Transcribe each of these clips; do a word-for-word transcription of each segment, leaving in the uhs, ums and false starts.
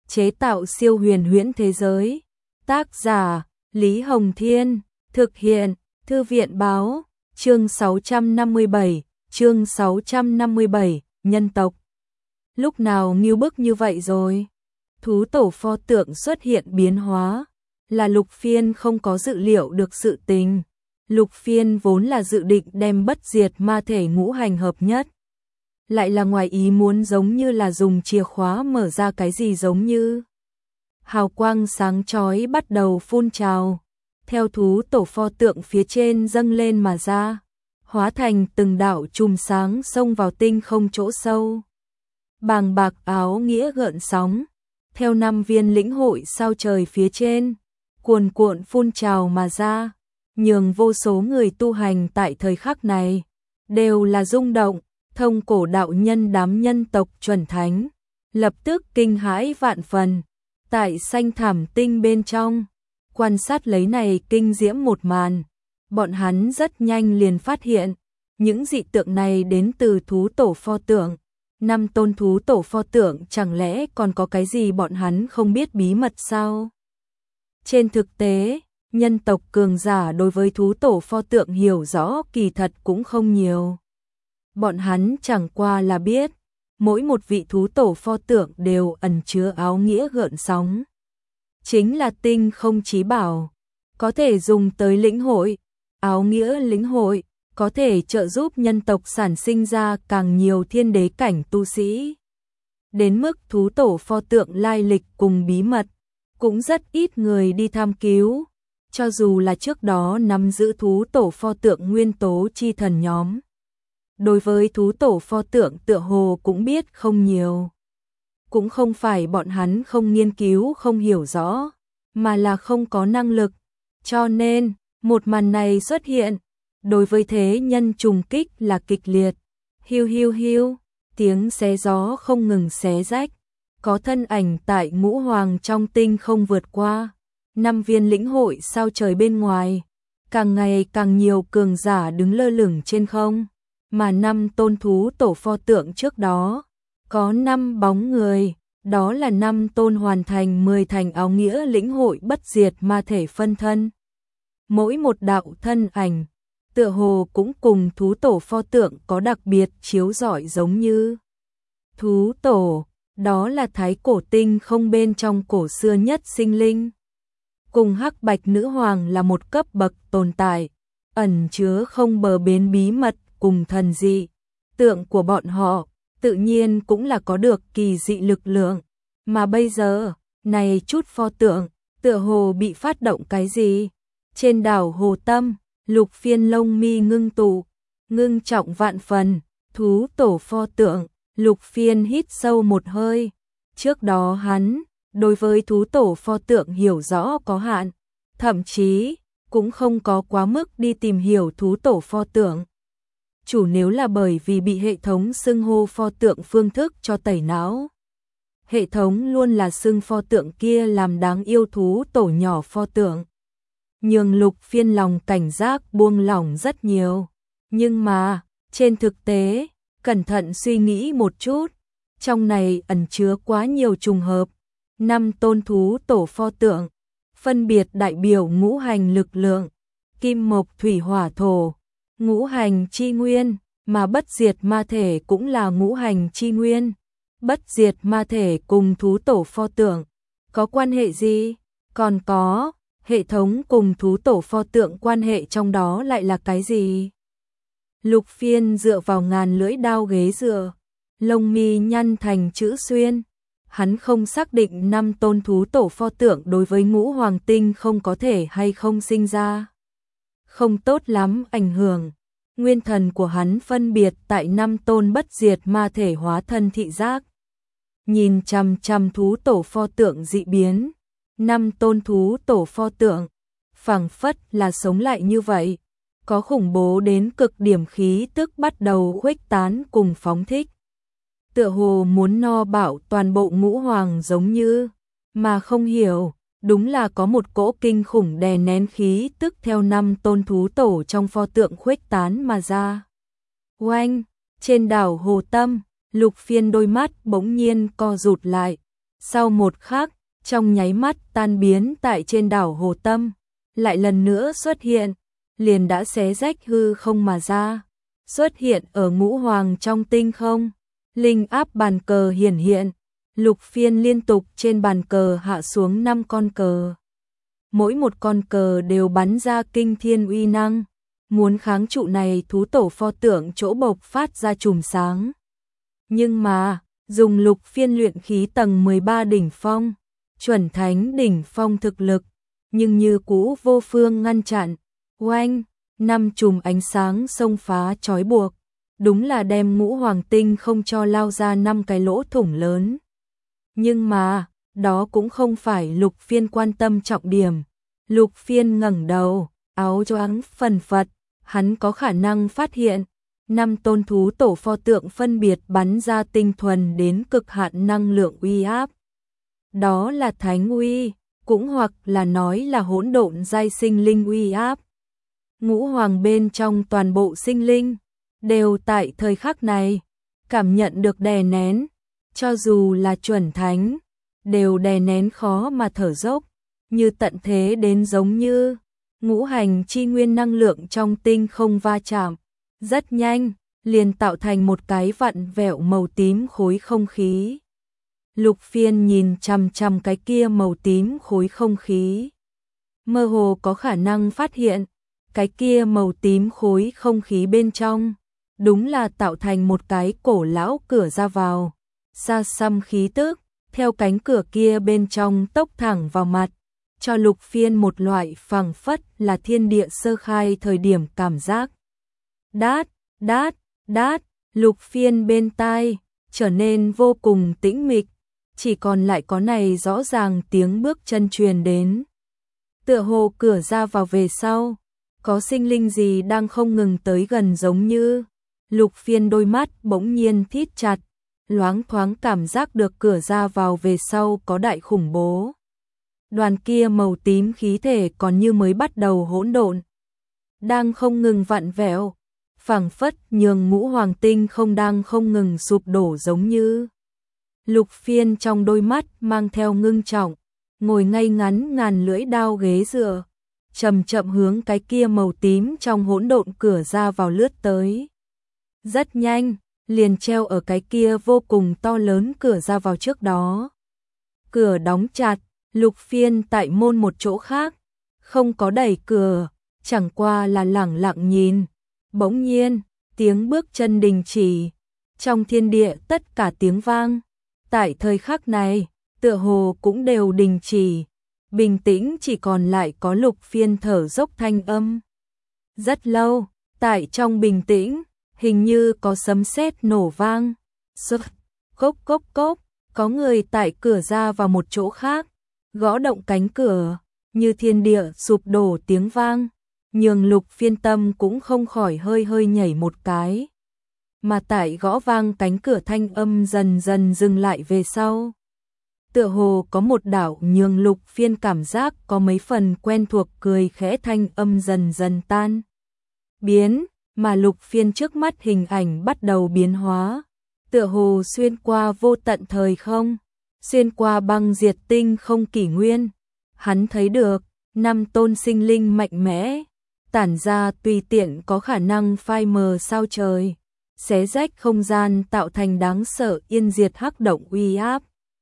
chế tạo siêu huyền huyễn thế giới. Tác giả Lý Hồng Thiên, thực hiện Thư viện Báo, chương sáu trăm năm mươi bảy, chương sáu trăm năm mươi bảy, nhân tộc. Lúc nào ngưu bức như vậy rồi? Thú tổ pho tượng xuất hiện biến hóa, là Lục Phiên không có dự liệu được sự tình. Lục Phiên vốn là dự định đem bất diệt ma thể ngũ hành hợp nhất. Lại là ngoài ý muốn, giống như là dùng chìa khóa mở ra cái gì giống như. Hào quang sáng chói bắt đầu phun trào, theo thú tổ pho tượng phía trên dâng lên mà ra, hóa thành từng đạo chùm sáng xông vào tinh không chỗ sâu. Bàng bạc áo nghĩa gợn sóng, theo năm viên lĩnh hội sao trời phía trên, cuồn cuộn phun trào mà ra, nhường vô số người tu hành tại thời khắc này đều là rung động. Thông cổ đạo nhân đám nhân tộc chuẩn thánh lập tức kinh hãi vạn phần, tại xanh thảm tinh bên trong quan sát lấy này kinh diễm một màn. Bọn hắn rất nhanh liền phát hiện những dị tượng này đến từ thú tổ pho tượng. Năm tôn thú tổ pho tượng, chẳng lẽ còn có cái gì bọn hắn không biết bí mật sao? Trên thực tế, nhân tộc cường giả đối với thú tổ pho tượng hiểu rõ kỳ thật cũng không nhiều. Bọn hắn chẳng qua là biết, mỗi một vị thú tổ pho tượng đều ẩn chứa áo nghĩa gợn sóng. Chính là tinh không chí bảo, có thể dùng tới lĩnh hội. Áo nghĩa lĩnh hội có thể trợ giúp nhân tộc sản sinh ra càng nhiều thiên đế cảnh tu sĩ. Đến mức thú tổ pho tượng lai lịch cùng bí mật, cũng rất ít người đi tham cứu. Cho dù là trước đó nắm giữ thú tổ pho tượng nguyên tố chi thần nhóm, đối với thú tổ pho tượng tựa hồ cũng biết không nhiều. Cũng không phải bọn hắn không nghiên cứu không hiểu rõ, mà là không có năng lực. Cho nên, một màn này xuất hiện, đối với thế nhân trùng kích là kịch liệt. Hiu hiu hiu, tiếng xé gió không ngừng xé rách, có thân ảnh tại ngũ hoàng trong tinh không vượt qua. Năm viên lĩnh hội sao trời bên ngoài, càng ngày càng nhiều cường giả đứng lơ lửng trên không. Mà năm tôn thú tổ pho tượng trước đó, có năm bóng người, đó là năm tôn hoàn thành mười thành áo nghĩa lĩnh hội bất diệt ma thể phân thân. Mỗi một đạo thân ảnh, tựa hồ cũng cùng thú tổ pho tượng có đặc biệt chiếu rọi giống như. Thú tổ, đó là thái cổ tinh không bên trong cổ xưa nhất sinh linh. Cùng hắc bạch nữ hoàng là một cấp bậc tồn tại, ẩn chứa không bờ bến bí mật cùng thần dị. Tượng của bọn họ tự nhiên cũng là có được kỳ dị lực lượng. Mà bây giờ, này chút pho tượng, tựa hồ bị phát động cái gì? Trên đảo Hồ Tâm, Lục Phiên lông mi ngưng tụ, ngưng trọng vạn phần, thú tổ pho tượng. Lục Phiên hít sâu một hơi. Trước đó hắn, đối với thú tổ pho tượng hiểu rõ có hạn, thậm chí cũng không có quá mức đi tìm hiểu thú tổ pho tượng. Chủ nếu là bởi vì bị hệ thống xưng hô pho tượng phương thức cho tẩy não. Hệ thống luôn là xưng pho tượng kia làm đáng yêu thú tổ nhỏ pho tượng. Nhường Lục Phiên lòng cảnh giác buông lỏng rất nhiều. Nhưng mà, trên thực tế, cẩn thận suy nghĩ một chút, trong này ẩn chứa quá nhiều trùng hợp. Năm tôn thú tổ pho tượng, phân biệt đại biểu ngũ hành lực lượng, kim mộc thủy hỏa thổ, ngũ hành chi nguyên, mà bất diệt ma thể cũng là ngũ hành chi nguyên. Bất diệt ma thể cùng thú tổ pho tượng có quan hệ gì? Còn có, hệ thống cùng thú tổ pho tượng quan hệ trong đó lại là cái gì? Lục Phiên dựa vào ngàn lưỡi đao ghế dựa, lông mi nhăn thành chữ xuyên. Hắn không xác định năm tôn thú tổ pho tượng đối với ngũ hoàng tinh không có thể hay không sinh ra không tốt lắm ảnh hưởng. Nguyên thần của hắn phân biệt tại năm tôn bất diệt ma thể hóa thân thị giác, nhìn chằm chằm thú tổ pho tượng dị biến. Năm tôn thú tổ pho tượng phảng phất là sống lại như vậy, có khủng bố đến cực điểm khí tức bắt đầu khuếch tán cùng phóng thích, tựa hồ muốn no bạo toàn bộ ngũ hoàng giống như. Mà không hiểu, đúng là có một cỗ kinh khủng đè nén khí tức theo năm tôn thú tổ trong pho tượng khuếch tán mà ra. Oanh, trên đảo Hồ Tâm, Lục Phiên đôi mắt bỗng nhiên co rụt lại, Sau một khắc, trong nháy mắt tan biến tại trên đảo Hồ Tâm, lại lần nữa xuất hiện, liền đã xé rách hư không mà ra, xuất hiện ở ngũ hoàng trong tinh không. Linh áp bàn cờ hiển hiện, Lục Phiên liên tục trên bàn cờ hạ xuống năm con cờ. Mỗi một con cờ đều bắn ra kinh thiên uy năng, muốn kháng trụ này thú tổ pho tượng chỗ bộc phát ra chùm sáng. Nhưng mà, dùng Lục Phiên luyện khí tầng mười ba đỉnh phong, chuẩn thánh đỉnh phong thực lực, nhưng như cũ vô phương ngăn chặn. Oanh, năm chùm ánh sáng xông phá trói buộc, đúng là đem ngũ hoàng tinh không cho lao ra năm cái lỗ thủng lớn. Nhưng mà, đó cũng không phải Lục Phiên quan tâm trọng điểm. Lục Phiên ngẩng đầu, áo choàng phần phật, hắn có khả năng phát hiện năm tôn thú tổ pho tượng phân biệt bắn ra tinh thuần đến cực hạn năng lượng uy áp. Đó là thánh uy, cũng hoặc là nói là hỗn độn giai sinh linh uy áp. Ngũ hoàng bên trong toàn bộ sinh linh đều tại thời khắc này cảm nhận được đè nén, cho dù là chuẩn thánh đều đè nén khó mà thở dốc, như tận thế đến giống như ngũ hành chi nguyên năng lượng trong tinh không va chạm, rất nhanh liền tạo thành một cái vặn vẹo màu tím khối không khí. Lục Phiên nhìn chằm chằm cái kia màu tím khối không khí, mơ hồ có khả năng phát hiện cái kia màu tím khối không khí bên trong đúng là tạo thành một cái cổ lão cửa ra vào, xa xăm khí tức theo cánh cửa kia bên trong tốc thẳng vào mặt, cho Lục Phiên một loại phảng phất là thiên địa sơ khai thời điểm cảm giác. Đát, đát, đát, Lục Phiên bên tai trở nên vô cùng tĩnh mịch, chỉ còn lại có này rõ ràng tiếng bước chân truyền đến. Tựa hồ cửa ra vào về sau, có sinh linh gì đang không ngừng tới gần giống như. Lục Phiên đôi mắt bỗng nhiên thít chặt, loáng thoáng cảm giác được cửa ra vào về sau có đại khủng bố. Đoàn kia màu tím khí thể còn như mới bắt đầu hỗn độn, đang không ngừng vặn vẹo, phảng phất nhường ngũ hoàng tinh không đang không ngừng sụp đổ giống như. Lục Phiên trong đôi mắt mang theo ngưng trọng, ngồi ngay ngắn ngàn lưỡi đao ghế dựa, chậm chậm hướng cái kia màu tím trong hỗn độn cửa ra vào lướt tới. Rất nhanh, liền treo ở cái kia vô cùng to lớn cửa ra vào trước đó. Cửa đóng chặt, Lục Phiên tại môn một chỗ khác, không có đẩy cửa, chẳng qua là lẳng lặng nhìn. Bỗng nhiên, tiếng bước chân đình chỉ, trong thiên địa tất cả tiếng vang, tại thời khắc này, tựa hồ cũng đều đình chỉ, bình tĩnh chỉ còn lại có Lục Phiên thở dốc thanh âm. Rất lâu, tại trong bình tĩnh, hình như có sấm sét nổ vang, sấp, cốc cốc cốc, có người tại cửa ra vào một chỗ khác, gõ động cánh cửa, như thiên địa sụp đổ tiếng vang, nhường Lục Phiên tâm cũng không khỏi hơi hơi nhảy một cái. Mà tại gõ vang cánh cửa thanh âm dần dần dừng lại về sau. Tựa hồ có một đạo nhường Lục Phiên cảm giác có mấy phần quen thuộc cười khẽ thanh âm dần dần tan biến, mà Lục Phiên trước mắt hình ảnh bắt đầu biến hóa, tựa hồ xuyên qua vô tận thời không, xuyên qua băng diệt tinh không kỷ nguyên. Hắn thấy được năm tôn sinh linh mạnh mẽ, tản ra tùy tiện có khả năng phai mờ sao trời, xé rách không gian tạo thành đáng sợ yên diệt hắc động uy áp.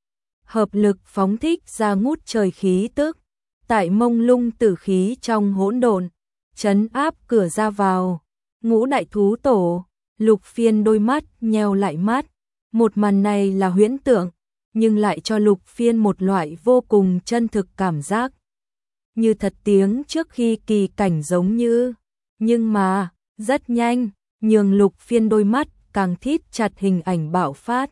Hợp lực phóng thích ra ngút trời khí tức, tại mông lung tử khí trong hỗn độn, trấn áp cửa ra vào. Ngũ đại thú tổ, Lục Phiên đôi mắt nheo lại mắt, một màn này là huyễn tượng, nhưng lại cho Lục Phiên một loại vô cùng chân thực cảm giác. Như thật tiếng trước khi kỳ cảnh giống như, nhưng mà, rất nhanh, nhường Lục Phiên đôi mắt càng thít chặt hình ảnh bạo phát.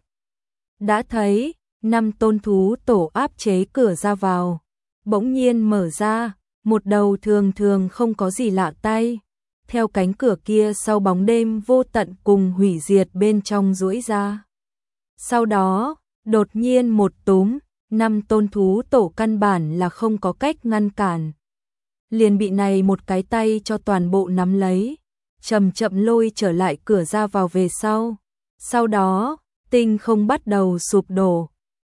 Đã thấy, năm tôn thú tổ áp chế cửa ra vào, bỗng nhiên mở ra, một đầu thường thường không có gì lạ tay, theo cánh cửa kia sau bóng đêm vô tận cùng hủy diệt bên trong duỗi ra. Sau đó, đột nhiên một túm, năm tôn thú tổ căn bản là không có cách ngăn cản. Liền bị này một cái tay cho toàn bộ nắm lấy, chậm chậm lôi trở lại cửa ra vào về sau. Sau đó, tinh không bắt đầu sụp đổ,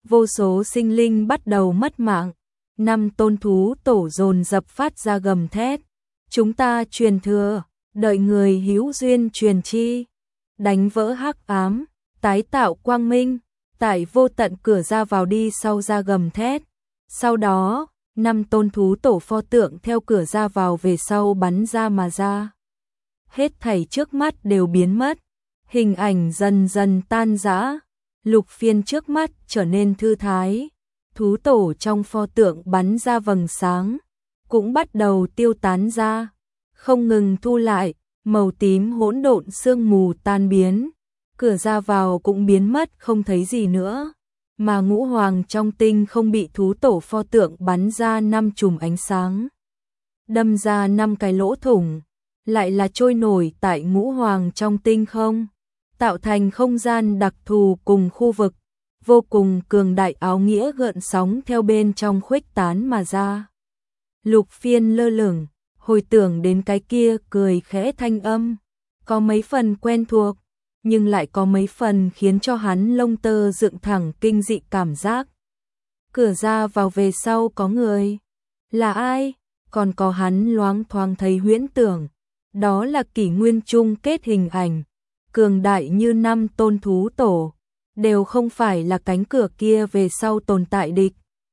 vô số sinh linh bắt đầu mất mạng. Năm tôn thú tổ dồn dập phát ra gầm thét. Chúng ta truyền thừa, đợi người hữu duyên truyền chi. Đánh vỡ hắc ám, tái tạo quang minh, tại vô tận cửa ra vào đi sau ra gầm thét. Sau đó, năm tôn thú tổ pho tượng theo cửa ra vào về sau bắn ra mà ra. Hết thảy trước mắt đều biến mất, hình ảnh dần dần tan rã. Lục Phiên trước mắt trở nên thư thái, thú tổ trong pho tượng bắn ra vầng sáng, cũng bắt đầu tiêu tán ra, không ngừng thu lại, màu tím hỗn độn sương mù tan biến, cửa ra vào cũng biến mất không thấy gì nữa, mà ngũ hoàng trong tinh không bị thú tổ pho tượng bắn ra năm chùm ánh sáng, đâm ra năm cái lỗ thủng, lại là trôi nổi tại ngũ hoàng trong tinh không, tạo thành không gian đặc thù cùng khu vực, vô cùng cường đại áo nghĩa gợn sóng theo bên trong khuếch tán mà ra. Lục Phiên lơ lửng, hồi tưởng đến cái kia cười khẽ thanh âm, có mấy phần quen thuộc, nhưng lại có mấy phần khiến cho hắn lông tơ dựng thẳng kinh dị cảm giác. Cửa ra vào về sau có người, là ai? Còn có hắn loáng thoáng thấy huyễn tưởng, đó là kỷ nguyên chung kết hình ảnh, cường đại như năm tôn thú tổ, đều không phải là cánh cửa kia về sau tồn tại địch.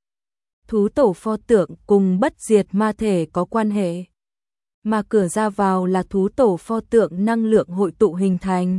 Thú tổ pho tượng cùng bất diệt ma thể có quan hệ, mà cửa ra vào là thú tổ pho tượng năng lượng hội tụ hình thành.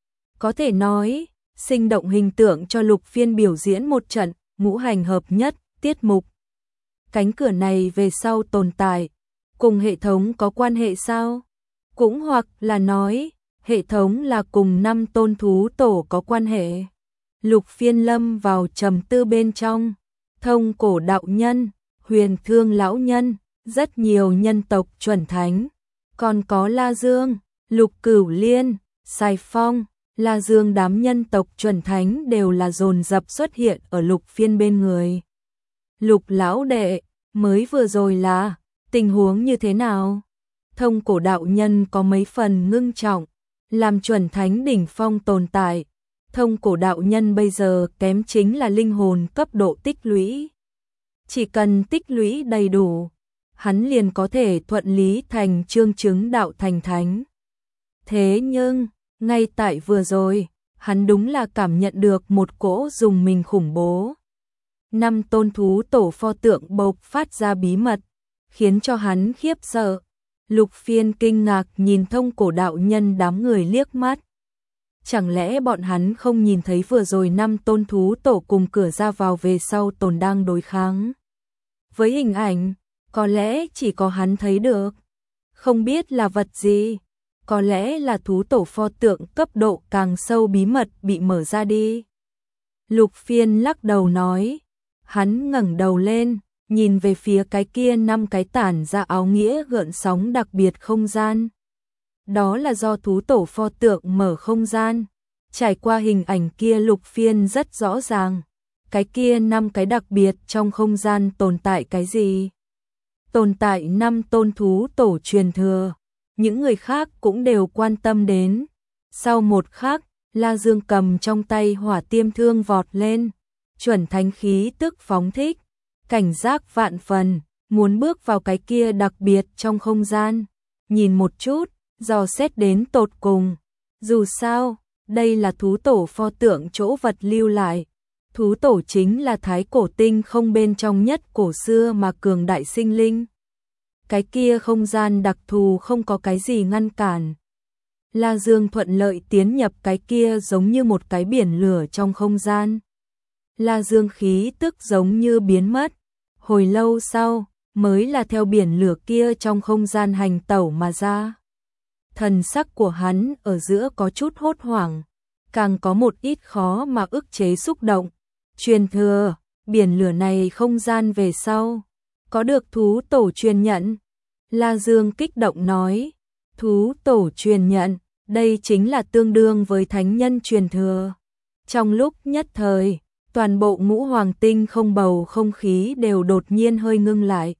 Có thể nói, sinh động hình tượng cho Lục Phiên biểu diễn một trận ngũ hành hợp nhất tiết mục. Cánh cửa này về sau tồn tại, cùng hệ thống có quan hệ sao? Cũng hoặc là nói, hệ thống là cùng năm tôn thú tổ có quan hệ. Lục Phiên lâm vào trầm tư bên trong, Thông Cổ đạo nhân, Huyền Thương lão nhân, rất nhiều nhân tộc chuẩn thánh, còn có La Dương, Lục Cửu Liên, Sài Phong, La Dương đám nhân tộc chuẩn thánh đều là dồn dập xuất hiện ở Lục Phiên bên người. Lục lão đệ, mới vừa rồi là tình huống như thế nào? Thông Cổ đạo nhân có mấy phần ngưng trọng, làm chuẩn thánh đỉnh phong tồn tại. Thông Cổ đạo nhân bây giờ kém chính là linh hồn cấp độ tích lũy. Chỉ cần tích lũy đầy đủ, hắn liền có thể thuận lý thành chương chứng đạo thành thánh. Thế nhưng, ngay tại vừa rồi, hắn đúng là cảm nhận được một cỗ dùng mình khủng bố. Năm tôn thú tổ pho tượng bộc phát ra bí mật, khiến cho hắn khiếp sợ. Lục Phiên kinh ngạc nhìn Thông Cổ đạo nhân đám người liếc mắt. Chẳng lẽ bọn hắn không nhìn thấy vừa rồi năm tôn thú tổ cùng cửa ra vào về sau tồn đang đối kháng? Với hình ảnh, có lẽ chỉ có hắn thấy được. Không biết là vật gì, có lẽ là thú tổ pho tượng cấp độ càng sâu bí mật bị mở ra đi. Lục Phiên lắc đầu nói, hắn ngẩng đầu lên, nhìn về phía cái kia năm cái tản ra áo nghĩa gợn sóng đặc biệt không gian. Đó là do thú tổ pho tượng mở không gian. Trải qua hình ảnh kia Lục Phiên rất rõ ràng, cái kia năm cái đặc biệt trong không gian tồn tại cái gì? Tồn tại năm tôn thú tổ truyền thừa, những người khác cũng đều quan tâm đến. Sau một khắc, La Dương cầm trong tay hỏa tiêm thương vọt lên, chuẩn thánh khí tức phóng thích, cảnh giác vạn phần, muốn bước vào cái kia đặc biệt trong không gian, nhìn một chút, dò xét đến tột cùng. Dù sao, đây là thú tổ pho tượng chỗ vật lưu lại. Thú tổ chính là thái cổ tinh không bên trong nhất cổ xưa mà cường đại sinh linh. Cái kia không gian đặc thù không có cái gì ngăn cản. La Dương thuận lợi tiến nhập cái kia giống như một cái biển lửa trong không gian. La Dương khí tức giống như biến mất. Hồi lâu sau, mới là theo biển lửa kia trong không gian hành tẩu mà ra. Thần sắc của hắn ở giữa có chút hốt hoảng, càng có một ít khó mà ức chế xúc động. Truyền thừa, biển lửa này không gian về sau, có được thú tổ truyền nhận. La Dương kích động nói, thú tổ truyền nhận, đây chính là tương đương với thánh nhân truyền thừa. Trong lúc nhất thời, toàn bộ ngũ hoàng tinh không bầu không khí đều đột nhiên hơi ngưng lại.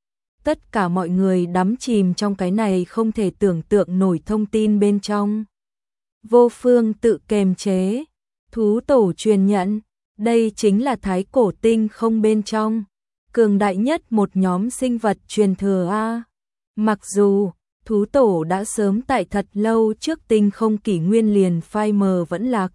Tất cả mọi người đắm chìm trong cái này không thể tưởng tượng nổi thông tin bên trong. Vô phương tự kềm chế, thú tổ truyền nhận, Đây chính là thái cổ tinh không bên trong, cường đại nhất một nhóm sinh vật truyền thừa a. Mặc dù thú tổ đã sớm tại thật lâu trước tinh không kỷ nguyên liền phai mờ vẫn lạc.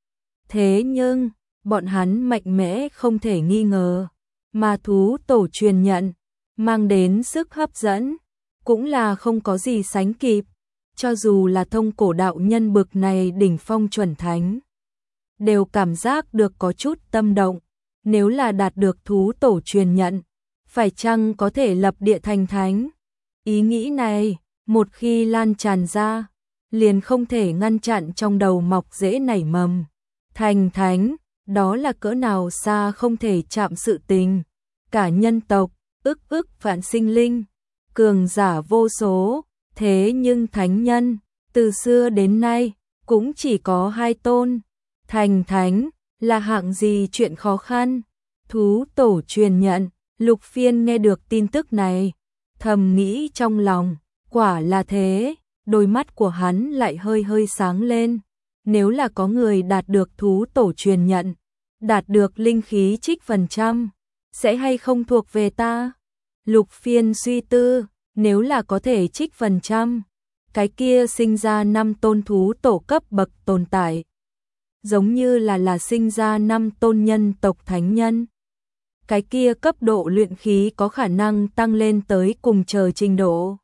Thế nhưng, bọn hắn mạnh mẽ không thể nghi ngờ, mà thú tổ truyền nhận, mang đến sức hấp dẫn, cũng là không có gì sánh kịp, cho dù là thông cổ đạo nhân bực này đỉnh phong chuẩn thánh. Đều cảm giác được có chút tâm động, nếu là đạt được thú tổ truyền nhận, phải chăng có thể lập địa thành thánh. Ý nghĩ này, một khi lan tràn ra, liền không thể ngăn chặn trong đầu mọc rễ nảy mầm. Thành thánh, đó là cỡ nào xa không thể chạm sự tình. Cả nhân tộc, ức ức vạn sinh linh, cường giả vô số, thế nhưng thánh nhân, từ xưa đến nay, cũng chỉ có hai tôn. Thành thánh, là hạng gì chuyện khó khăn? Thú tổ truyền nhận, Lục Phiên nghe được tin tức này, thầm nghĩ trong lòng, quả là thế, đôi mắt của hắn lại hơi hơi sáng lên. Nếu là có người đạt được thú tổ truyền nhận, đạt được linh khí trích phần trăm, sẽ hay không thuộc về ta? Lục Phiên suy tư, nếu là có thể trích phần trăm, cái kia sinh ra năm tôn thú tổ cấp bậc tồn tại, giống như là là sinh ra năm tôn nhân tộc thánh nhân. Cái kia cấp độ luyện khí có khả năng tăng lên tới cùng trời trình độ.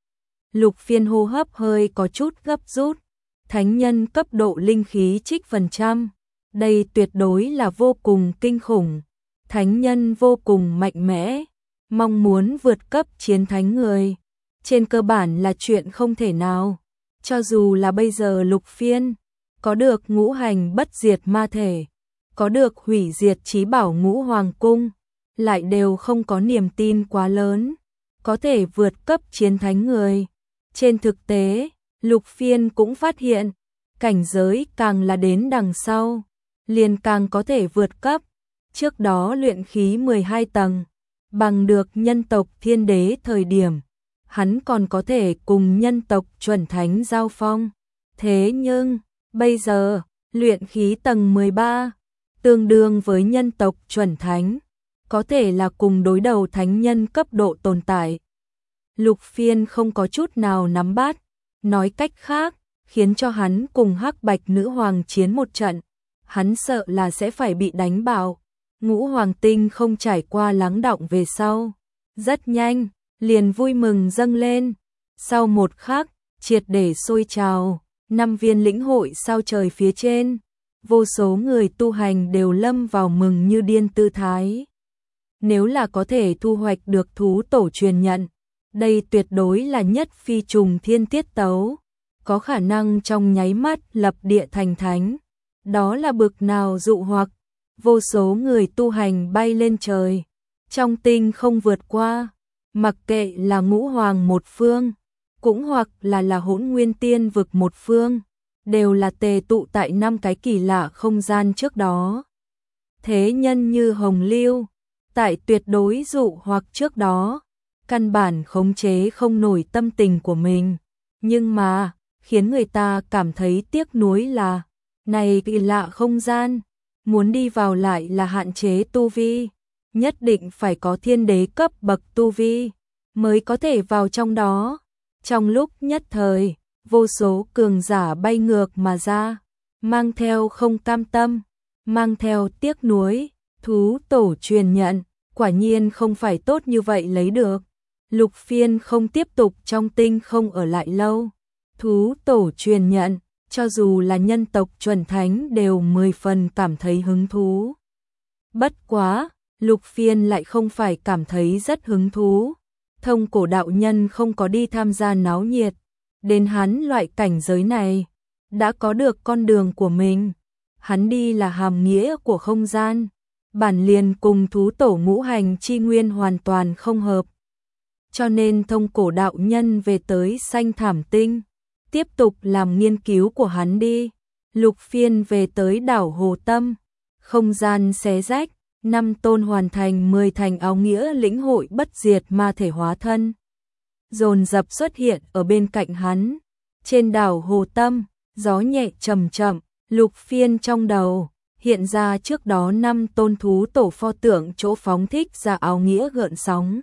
Lục Phiên hô hấp hơi có chút gấp rút, thánh nhân cấp độ linh khí trích phần trăm, đây tuyệt đối là vô cùng kinh khủng. Thánh nhân vô cùng mạnh mẽ, mong muốn vượt cấp chiến thánh người, trên cơ bản là chuyện không thể nào. Cho dù là bây giờ Lục Phiên có được ngũ hành bất diệt ma thể, có được hủy diệt chí bảo ngũ hoàng cung, lại đều không có niềm tin quá lớn, có thể vượt cấp chiến thánh người. Trên thực tế, Lục Phiên cũng phát hiện, cảnh giới càng là đến đằng sau, liền càng có thể vượt cấp. Trước đó luyện khí mười hai tầng, bằng được nhân tộc thiên đế thời điểm, hắn còn có thể cùng nhân tộc chuẩn thánh giao phong. Thế nhưng, bây giờ, luyện khí tầng mười ba, tương đương với nhân tộc chuẩn thánh, có thể là cùng đối đầu thánh nhân cấp độ tồn tại. Lục Phiên không có chút nào nắm bắt, nói cách khác, khiến cho hắn cùng Hắc Bạch nữ hoàng chiến một trận, hắn sợ là sẽ phải bị đánh bạo. Ngũ hoàng tinh không trải qua lắng đọng về sau, rất nhanh, liền vui mừng dâng lên. Sau một khắc, triệt để sôi trào, năm viên lĩnh hội sao trời phía trên, vô số người tu hành đều lâm vào mừng như điên tư thái. Nếu là có thể thu hoạch được thú tổ truyền nhận, đây tuyệt đối là nhất phi trùng thiên tiết tấu, có khả năng trong nháy mắt lập địa thành thánh. Đó là bực nào dụ hoặc, vô số người tu hành bay lên trời, trong tinh không vượt qua, mặc kệ là ngũ hoàng một phương, cũng hoặc là là hỗn nguyên tiên vực một phương, đều là tề tụ tại năm cái kỳ lạ không gian trước đó. Thế nhân như hồng lưu, tại tuyệt đối dụ hoặc trước đó, căn bản khống chế không nổi tâm tình của mình, nhưng mà, khiến người ta cảm thấy tiếc nuối là, này kỳ lạ không gian, muốn đi vào lại là hạn chế tu vi, nhất định phải có thiên đế cấp bậc tu vi, mới có thể vào trong đó. Trong lúc nhất thời, vô số cường giả bay ngược mà ra, mang theo không cam tâm, mang theo tiếc nuối, thú tổ truyền nhận, quả nhiên không phải tốt như vậy lấy được. Lục Phiên không tiếp tục trong tinh không ở lại lâu, thú tổ truyền nhận, cho dù là nhân tộc chuẩn thánh đều mười phần cảm thấy hứng thú. Bất quá, Lục Phiên lại không phải cảm thấy rất hứng thú. Thông cổ đạo nhân không có đi tham gia náo nhiệt, đến hắn loại cảnh giới này, đã có được con đường của mình. Hắn đi là hàm nghĩa của không gian, bản liền cùng thú tổ ngũ hành chi nguyên hoàn toàn không hợp. Cho nên thông cổ đạo nhân về tới Xanh Thảm Tinh, tiếp tục làm nghiên cứu của hắn đi. Lục Phiên về tới đảo Hồ Tâm, không gian xé rách, năm tôn hoàn thành mười thành áo nghĩa lĩnh hội bất diệt ma thể hóa thân. Dồn dập xuất hiện ở bên cạnh hắn. Trên đảo Hồ Tâm, gió nhẹ chậm chậm, Lục Phiên trong đầu hiện ra trước đó năm tôn thú tổ pho tượng chỗ phóng thích ra áo nghĩa gợn sóng.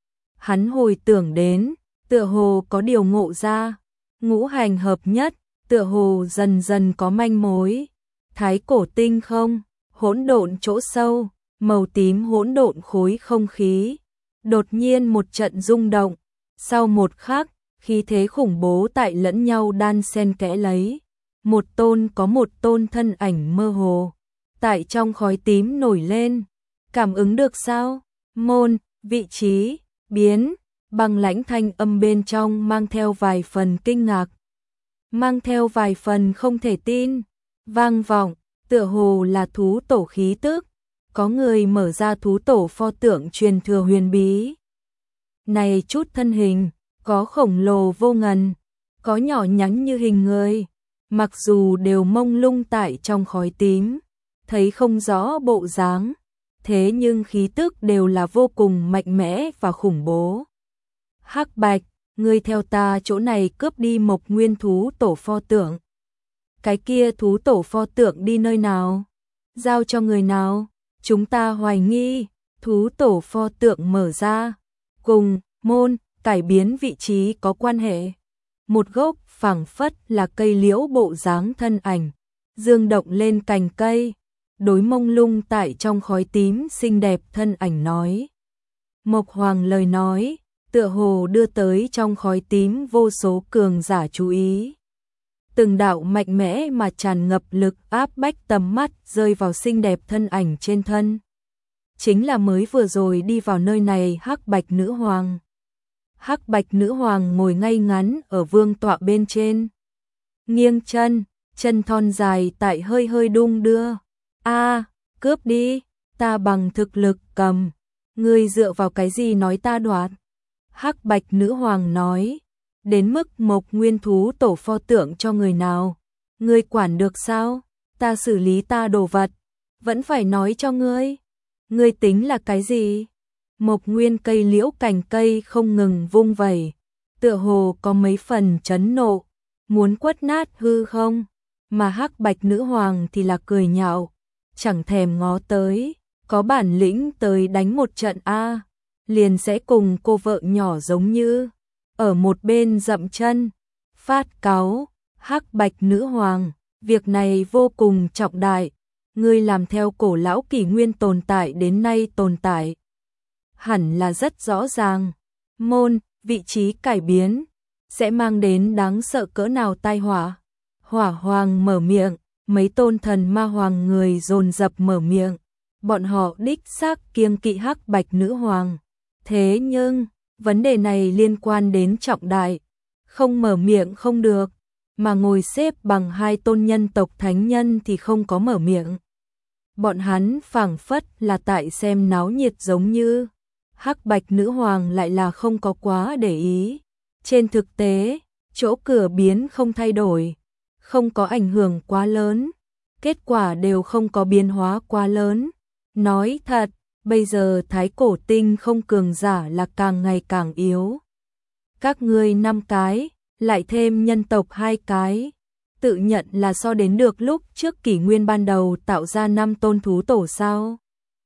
Hắn hồi tưởng đến, tựa hồ có điều ngộ ra, ngũ hành hợp nhất, tựa hồ dần dần có manh mối. Thái cổ tinh không, hỗn độn chỗ sâu, màu tím hỗn độn khối không khí. Đột nhiên một trận rung động, sau một khắc, khí thế khủng bố tại lẫn nhau đan xen kẽ lấy. Một tôn có một tôn thân ảnh mơ hồ, tại trong khói tím nổi lên. Cảm ứng được sao? Môn, vị trí, biến, băng lãnh thanh âm bên trong mang theo vài phần kinh ngạc. Mang theo vài phần không thể tin, vang vọng, tựa hồ là thú tổ khí tức. Có người mở ra thú tổ pho tượng truyền thừa huyền bí. Này chút thân hình, có khổng lồ vô ngần, có nhỏ nhắn như hình người, mặc dù đều mông lung tại trong khói tím, thấy không rõ bộ dáng, thế nhưng khí tức đều là vô cùng mạnh mẽ và khủng bố. Hắc Bạch, ngươi theo ta chỗ này cướp đi Mộc Nguyên thú tổ pho tượng. Cái kia thú tổ pho tượng đi nơi nào? Giao cho người nào? Chúng ta hoài nghi, thú tổ pho tượng mở ra, cùng môn cải biến vị trí có quan hệ. Một gốc phảng phất là cây liễu bộ dáng thân ảnh, dương động lên cành cây, đối mông lung tại trong khói tím xinh đẹp thân ảnh nói. Mộc Hoàng lời nói, tựa hồ đưa tới trong khói tím vô số cường giả chú ý. Từng đạo mạnh mẽ mà tràn ngập lực áp bách tầm mắt rơi vào xinh đẹp thân ảnh trên thân. Chính là mới vừa rồi đi vào nơi này Hắc Bạch Nữ Hoàng. Hắc Bạch Nữ Hoàng ngồi ngay ngắn ở vương tọa bên trên. Nghiêng chân, chân thon dài tại hơi hơi đung đưa. A, cướp đi, ta bằng thực lực cầm. Ngươi dựa vào cái gì nói ta đoạt? Hắc Bạch Nữ Hoàng nói. Đến mức Mộc Nguyên thú tổ pho tượng cho người nào? Ngươi quản được sao? Ta xử lý ta đồ vật, vẫn phải nói cho ngươi. Ngươi tính là cái gì? Mộc Nguyên cây liễu cành cây không ngừng vung vẩy, tựa hồ có mấy phần chấn nộ, muốn quất nát hư không? Mà Hắc Bạch Nữ Hoàng thì là cười nhạo, chẳng thèm ngó tới, có bản lĩnh tới đánh một trận a, liền sẽ cùng cô vợ nhỏ giống như ở một bên dậm chân, phát cáu. Hắc Bạch Nữ Hoàng, việc này vô cùng trọng đại, ngươi làm theo cổ lão kỷ nguyên tồn tại đến nay tồn tại. Hẳn là rất rõ ràng, môn, vị trí cải biến, sẽ mang đến đáng sợ cỡ nào tai họa. Hỏa Hoàng mở miệng, mấy tôn thần ma hoàng người dồn dập mở miệng, bọn họ đích xác kiêng kỵ Hắc Bạch Nữ Hoàng. Thế nhưng, vấn đề này liên quan đến trọng đại, không mở miệng không được, mà ngồi xếp bằng hai tôn nhân tộc thánh nhân thì không có mở miệng. Bọn hắn phảng phất là tại xem náo nhiệt giống như. Hắc Bạch Nữ Hoàng lại là không có quá để ý. Trên thực tế, chỗ cửa biến không thay đổi, không có ảnh hưởng quá lớn, kết quả đều không có biến hóa quá lớn. Nói thật, bây giờ thái cổ tinh không cường giả là càng ngày càng yếu. Các ngươi năm cái, lại thêm nhân tộc hai cái, tự nhận là so đến được lúc trước kỷ nguyên ban đầu tạo ra năm tôn thú tổ sao?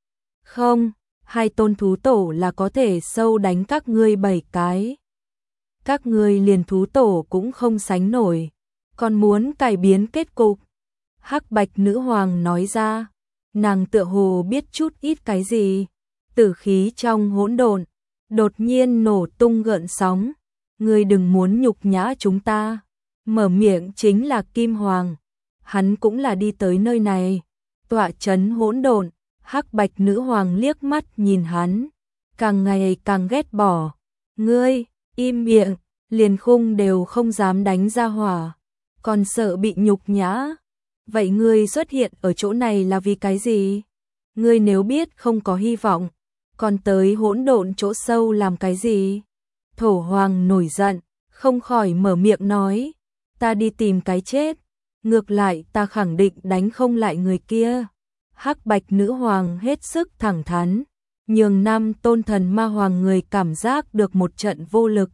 Không, hai tôn thú tổ là có thể sâu đánh các ngươi bảy cái. Các ngươi liền thú tổ cũng không sánh nổi, còn muốn cải biến kết cục. Hắc Bạch Nữ Hoàng nói ra, nàng tựa hồ biết chút ít cái gì. Tử khí trong hỗn độn đột nhiên nổ tung gợn sóng. Ngươi đừng muốn nhục nhã chúng ta. Mở miệng chính là Kim Hoàng, hắn cũng là đi tới nơi này, tọa trấn hỗn độn. Hắc Bạch Nữ Hoàng liếc mắt nhìn hắn, càng ngày càng ghét bỏ. Ngươi, im miệng, liền khung đều không dám đánh ra hỏa, còn sợ bị nhục nhã. Vậy ngươi xuất hiện ở chỗ này là vì cái gì? Ngươi nếu biết không có hy vọng, còn tới hỗn độn chỗ sâu làm cái gì? Thổ Hoàng nổi giận, không khỏi mở miệng nói, ta đi tìm cái chết, ngược lại ta khẳng định đánh không lại người kia. Hắc Bạch Nữ Hoàng hết sức thẳng thắn, nhường năm tôn thần ma hoàng người cảm giác được một trận vô lực.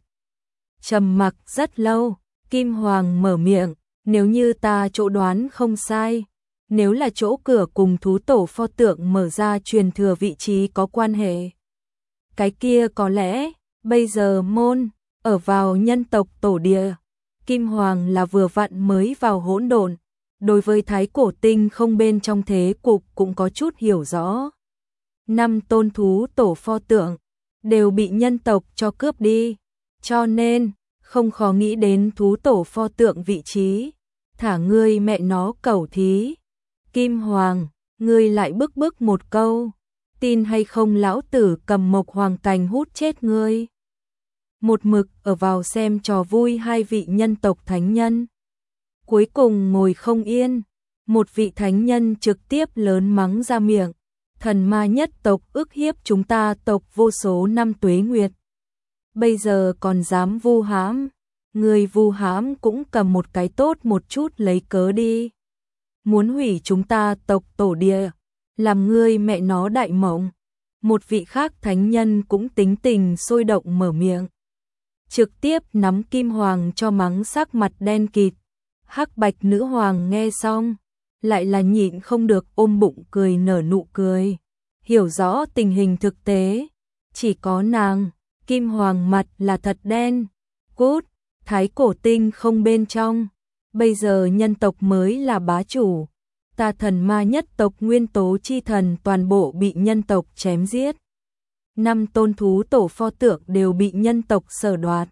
Trầm mặc rất lâu, Kim Hoàng mở miệng, nếu như ta chỗ đoán không sai, nếu là chỗ cửa cùng thú tổ pho tượng mở ra truyền thừa vị trí có quan hệ. Cái kia có lẽ, bây giờ môn, ở vào nhân tộc tổ địa, Kim Hoàng là vừa vặn mới vào hỗn độn, đối với thái cổ tinh không bên trong thế cục cũng có chút hiểu rõ. Năm tôn thú tổ pho tượng, đều bị nhân tộc cho cướp đi, cho nên, không khó nghĩ đến thú tổ pho tượng vị trí, thả ngươi mẹ nó cẩu thí. Kim Hoàng, ngươi lại bức bức một câu, tin hay không lão tử cầm mộc hoàng cành hút chết ngươi. Một mực ở vào xem trò vui hai vị nhân tộc thánh nhân. Cuối cùng ngồi không yên, một vị thánh nhân trực tiếp lớn mắng ra miệng, thần ma nhất tộc ức hiếp chúng ta tộc vô số năm tuế nguyệt. Bây giờ còn dám vu hãm, người vu hãm cũng cầm một cái tốt một chút lấy cớ đi. Muốn hủy chúng ta tộc tổ địa, làm ngươi mẹ nó đại mộng. Một vị khác thánh nhân cũng tính tình sôi động mở miệng, trực tiếp nắm Kim Hoàng cho mắng sắc mặt đen kịt. Hắc Bạch nữ hoàng nghe xong, lại là nhịn không được ôm bụng cười nở nụ cười. Hiểu rõ tình hình thực tế, chỉ có nàng, Kim Hoàng mặt là thật đen. Cút, thái cổ tinh không bên trong, bây giờ nhân tộc mới là bá chủ. Ta thần ma nhất tộc nguyên tố chi thần toàn bộ bị nhân tộc chém giết. Năm tôn thú tổ pho tượng đều bị nhân tộc sở đoạt.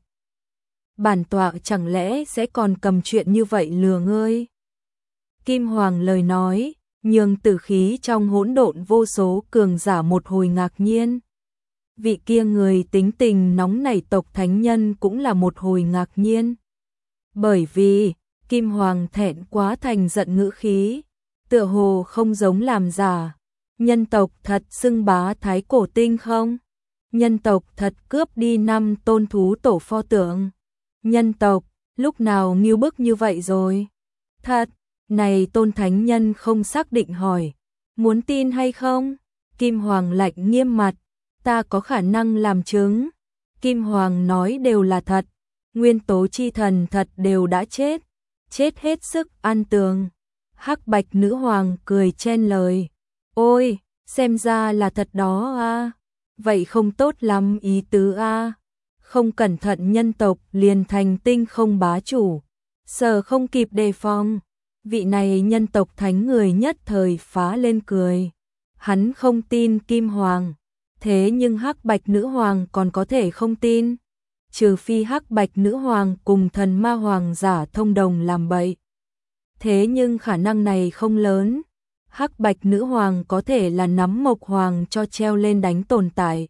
Bản tọa chẳng lẽ sẽ còn cầm chuyện như vậy lừa ngươi? Kim Hoàng lời nói, nhường tử khí trong hỗn độn vô số cường giả một hồi ngạc nhiên. Vị kia người tính tình nóng nảy tộc thánh nhân cũng là một hồi ngạc nhiên. Bởi vì, Kim Hoàng thẹn quá thành giận ngữ khí, tựa hồ không giống làm giả. Nhân tộc thật xưng bá thái cổ tinh không? Nhân tộc thật cướp đi năm tôn thú tổ pho tượng. Nhân tộc, lúc nào nghiêu bức như vậy rồi? Thật, này tôn thánh nhân không xác định hỏi, muốn tin hay không? Kim Hoàng lạnh nghiêm mặt, ta có khả năng làm chứng. Kim Hoàng nói đều là thật, nguyên tố chi thần thật đều đã chết, chết hết sức an tường. Hắc Bạch nữ hoàng cười chen lời, ôi, xem ra là thật đó a, vậy không tốt lắm ý tứ a. Không cẩn thận nhân tộc liền thành tinh không bá chủ, sợ không kịp đề phòng. Vị này nhân tộc thánh người nhất thời phá lên cười. Hắn không tin Kim Hoàng, thế nhưng Hắc Bạch nữ hoàng còn có thể không tin. Trừ phi Hắc Bạch nữ hoàng cùng thần ma hoàng giả thông đồng làm bậy. Thế nhưng khả năng này không lớn. Hắc Bạch nữ hoàng có thể là nắm mộc hoàng cho treo lên đánh tồn tại.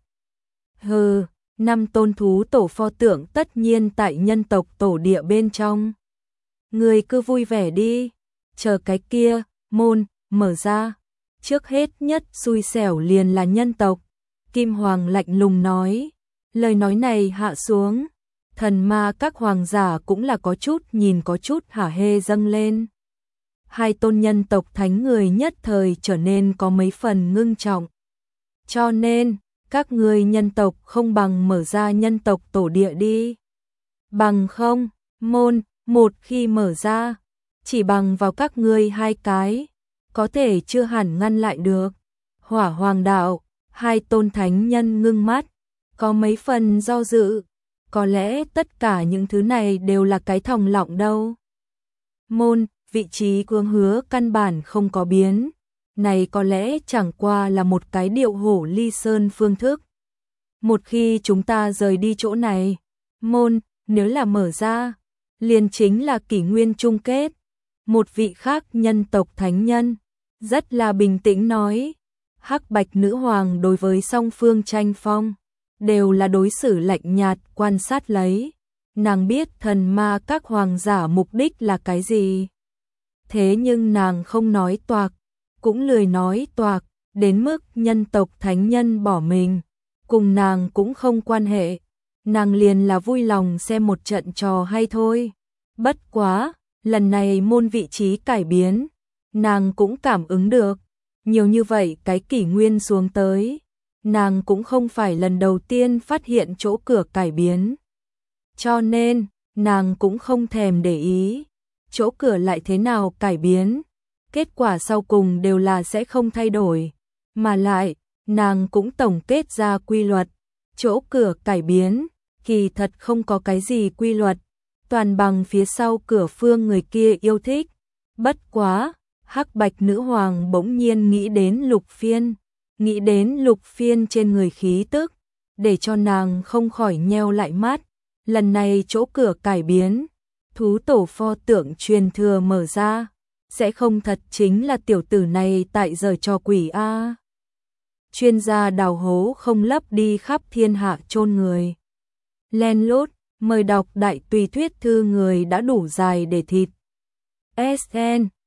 Hừ, năm tôn thú tổ pho tượng tất nhiên tại nhân tộc tổ địa bên trong. Người cứ vui vẻ đi, chờ cái kia, môn, mở ra. Trước hết nhất xui xẻo liền là nhân tộc. Kim Hoàng lạnh lùng nói, lời nói này hạ xuống. Thần ma các hoàng giả cũng là có chút nhìn có chút hả hê dâng lên. Hai tôn nhân tộc thánh người nhất thời trở nên có mấy phần ngưng trọng. Cho nên, các người nhân tộc không bằng mở ra nhân tộc tổ địa đi. Bằng không, môn, một khi mở ra, chỉ bằng vào các ngươi hai cái, có thể chưa hẳn ngăn lại được. Hỏa Hoàng đạo, hai tôn thánh nhân ngưng mắt, có mấy phần do dự, có lẽ tất cả những thứ này đều là cái thòng lọng đâu. Môn, vị trí cương hứa căn bản không có biến, này có lẽ chẳng qua là một cái điệu hổ ly sơn phương thức. Một khi chúng ta rời đi chỗ này, môn, nếu là mở ra, liền chính là kỷ nguyên chung kết. Một vị khác nhân tộc thánh nhân, rất là bình tĩnh nói, Hắc Bạch nữ hoàng đối với song phương tranh phong, đều là đối xử lạnh nhạt quan sát lấy. Nàng biết thần ma các hoàng giả mục đích là cái gì. Thế nhưng nàng không nói toạc, cũng lười nói toạc, đến mức nhân tộc thánh nhân bỏ mình, cùng nàng cũng không quan hệ. Nàng liền là vui lòng xem một trận trò hay thôi. Bất quá, lần này môn vị trí cải biến, nàng cũng cảm ứng được. Nhiều như vậy cái kỷ nguyên xuống tới, nàng cũng không phải lần đầu tiên phát hiện chỗ cửa cải biến. Cho nên, nàng cũng không thèm để ý, chỗ cửa lại thế nào cải biến, kết quả sau cùng đều là sẽ không thay đổi. Mà lại, nàng cũng tổng kết ra quy luật, chỗ cửa cải biến, kỳ thật không có cái gì quy luật, toàn bằng phía sau cửa phương người kia yêu thích. Bất quá, Hắc Bạch Nữ Hoàng bỗng nhiên nghĩ đến Lục Phiên, nghĩ đến Lục Phiên trên người khí tức, để cho nàng không khỏi nheo lại mắt. Lần này chỗ cửa cải biến, thú tổ pho tượng truyền thừa mở ra, sẽ không thật chính là tiểu tử này tại giờ cho quỷ a. Chuyên gia đào hố không lấp đi khắp thiên hạ chôn người. Len lút, mời đọc đại tùy thuyết thư người đã đủ dài để thịt. ét en